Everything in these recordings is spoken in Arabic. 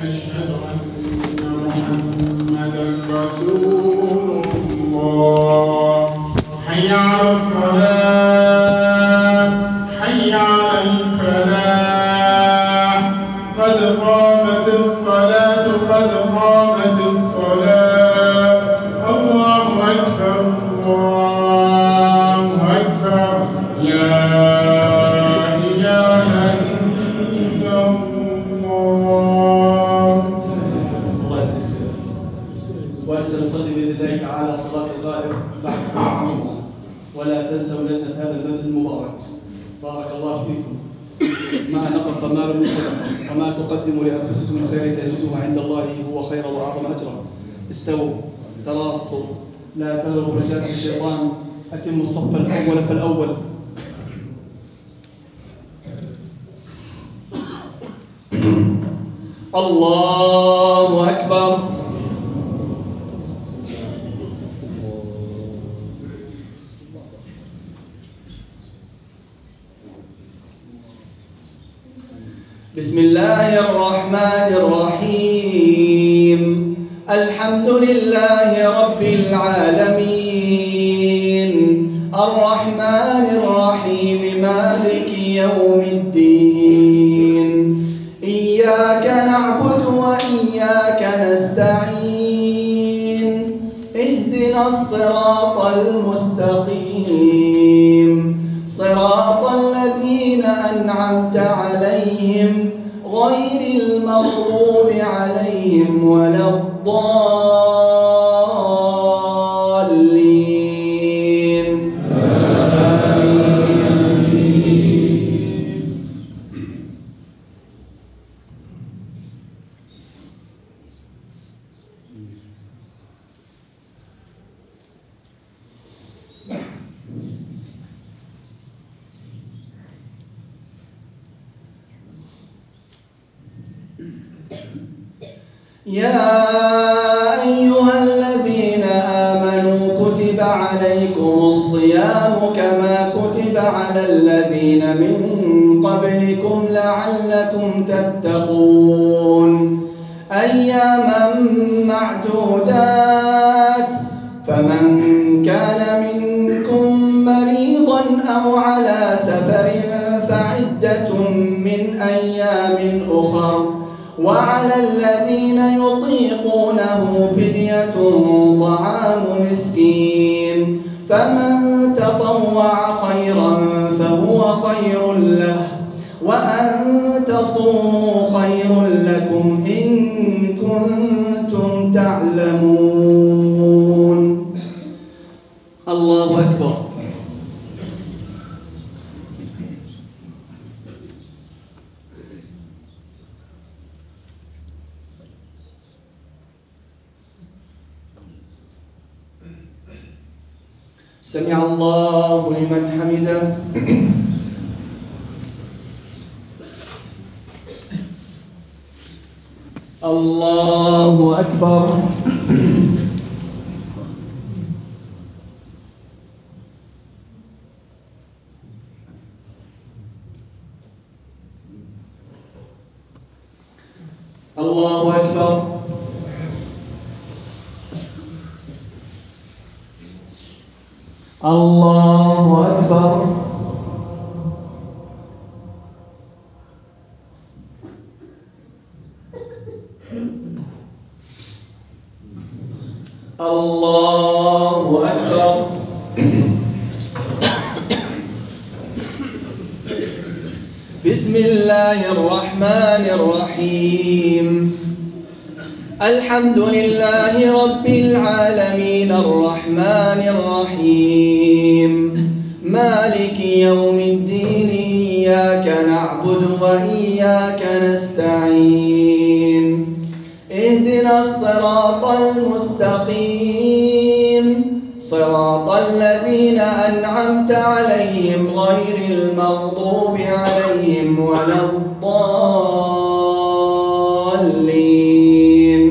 أشهد أن محمدا رسول الله. حي على الصلاة، حي على الفلاح، قد قامت الصلاة، قد قامت الصلاة. الله أكبر، الله أكبر، لا إله إلا الله. وسنصلي بإذن الله تعالى صلاة الغائب بعد صلاة الجمعة. ولا تنسوا لجنة هذا المسجد المبارك. بارك الله فيكم. ما نقص مال من صدقة، وما تقدموا لأنفسكم من خير تجدوه عند الله هو خيرا وأعظم أجرا. استووا، تراصوا، لا تلغوا رجال الشيطان. أتموا الصف الأول فالأول. الله أكبر. بسم الله الرحمن الرحيم. الحمد لله رب العالمين، الرحمن الرحيم، مالك يوم الدين. إياك نعبد وإياك نستعين. اهدنا الصراط المستقيم، صراط الذين أنعمت عليهم غير المغضوب عليهم ولا الضالين. يا أيها الذين آمنوا كتب عليكم الصيام كما كتب على الذين من قبلكم لعلكم تتقون. أياما معدودات، فمن كان منكم مريضا أو على سفر فعدة من أيام أخر. وعلى الذين يطيقونه فدية طعام مسكين، فمن تطوع خيرا فهو خير له، وأن تصوموا خير لكم إن كنتم تعلمون. الله أكبر. سمع الله لمن حمده. الله أكبر. الله أكبر. الله أكبر. الله أكبر. بسم الله الرحمن الرحيم. الحمد لله رب العالمين، الرحمن الرحيم، مالك يوم الدين. إياك نعبد وإياك نستعين. اهدنا الصراط المستقيم، صراط الذين أنعمت عليهم غير المغضوب عليهم ولا الضالين.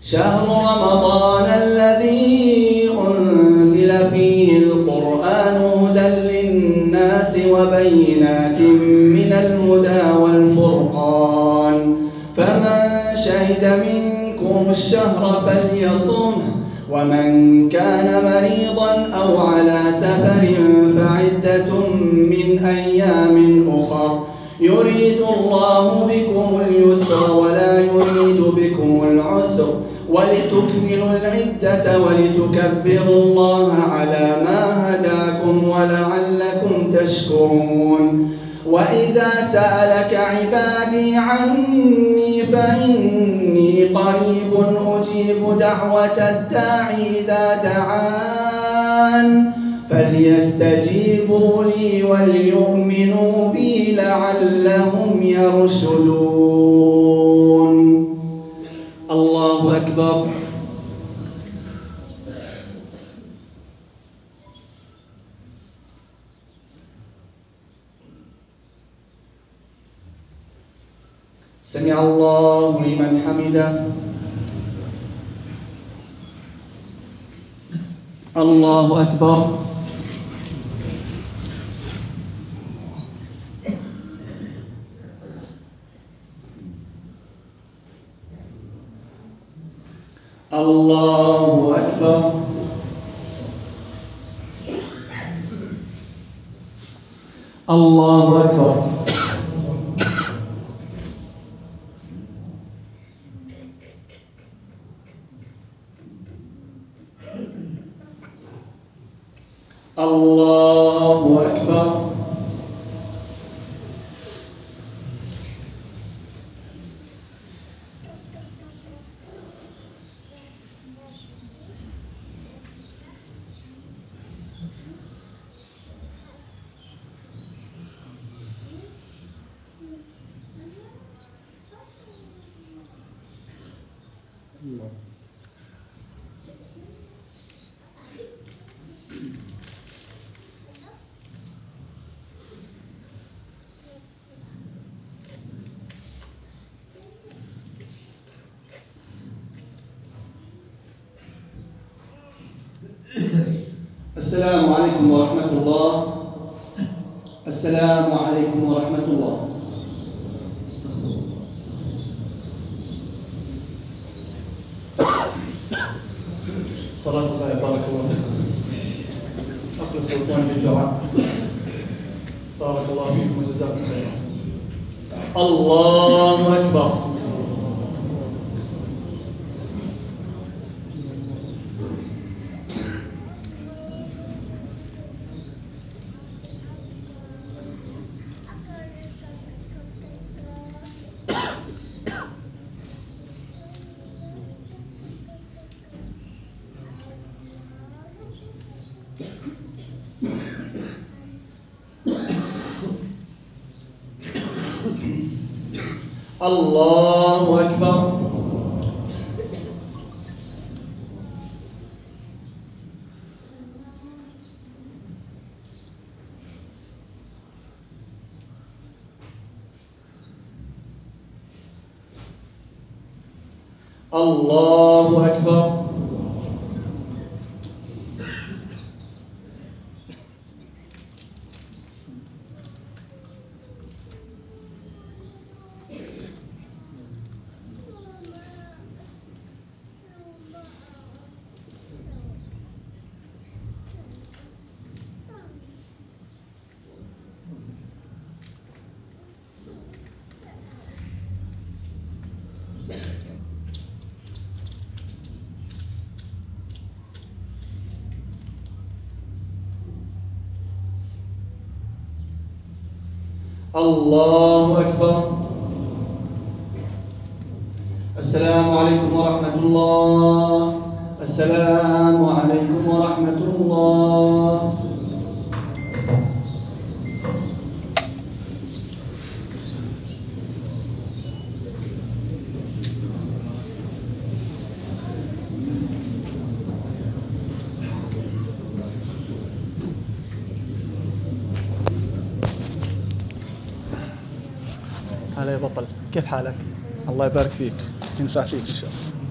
شهر رمضان الذي أنزل فيه القرآن هدى للناس وبينات من الهدى والفرقان، فمن شهد منكم الشهر فليصمه، ومن كان مريضا أو على سفر فعدة من أيام أخر، يريد الله بكم اليسر ولا يريد بكم العسر، ولتكملوا العدة ولتكبروا الله على ما هداكم ولعلكم تشكرون. وإذا سألك عبادي عني فإني قريب أجيب دعوة الداعي إذا دعان، فليستجيبوا لي وليؤمنوا بي لعلهم يرشدون. الله أكبر. سمع الله لمن حمده. الله أكبر. الله أكبر. الله أكبر. الله أكبر. السلام عليكم ورحمة الله. السلام عليكم ورحمة الله. صلاة الله بارك الله فيكم. أخلص الإخوان بالدعاء. بارك الله فيكم وجزاكم خيرا. الله أكبر. الله أكبر. الله أكبر. الله أكبر. السلام عليكم ورحمة الله. السلام عليكم ورحمة الله. هلا يا بطل، كيف حالك؟ الله يبارك فيك، ينفع فيك إن شاء الله.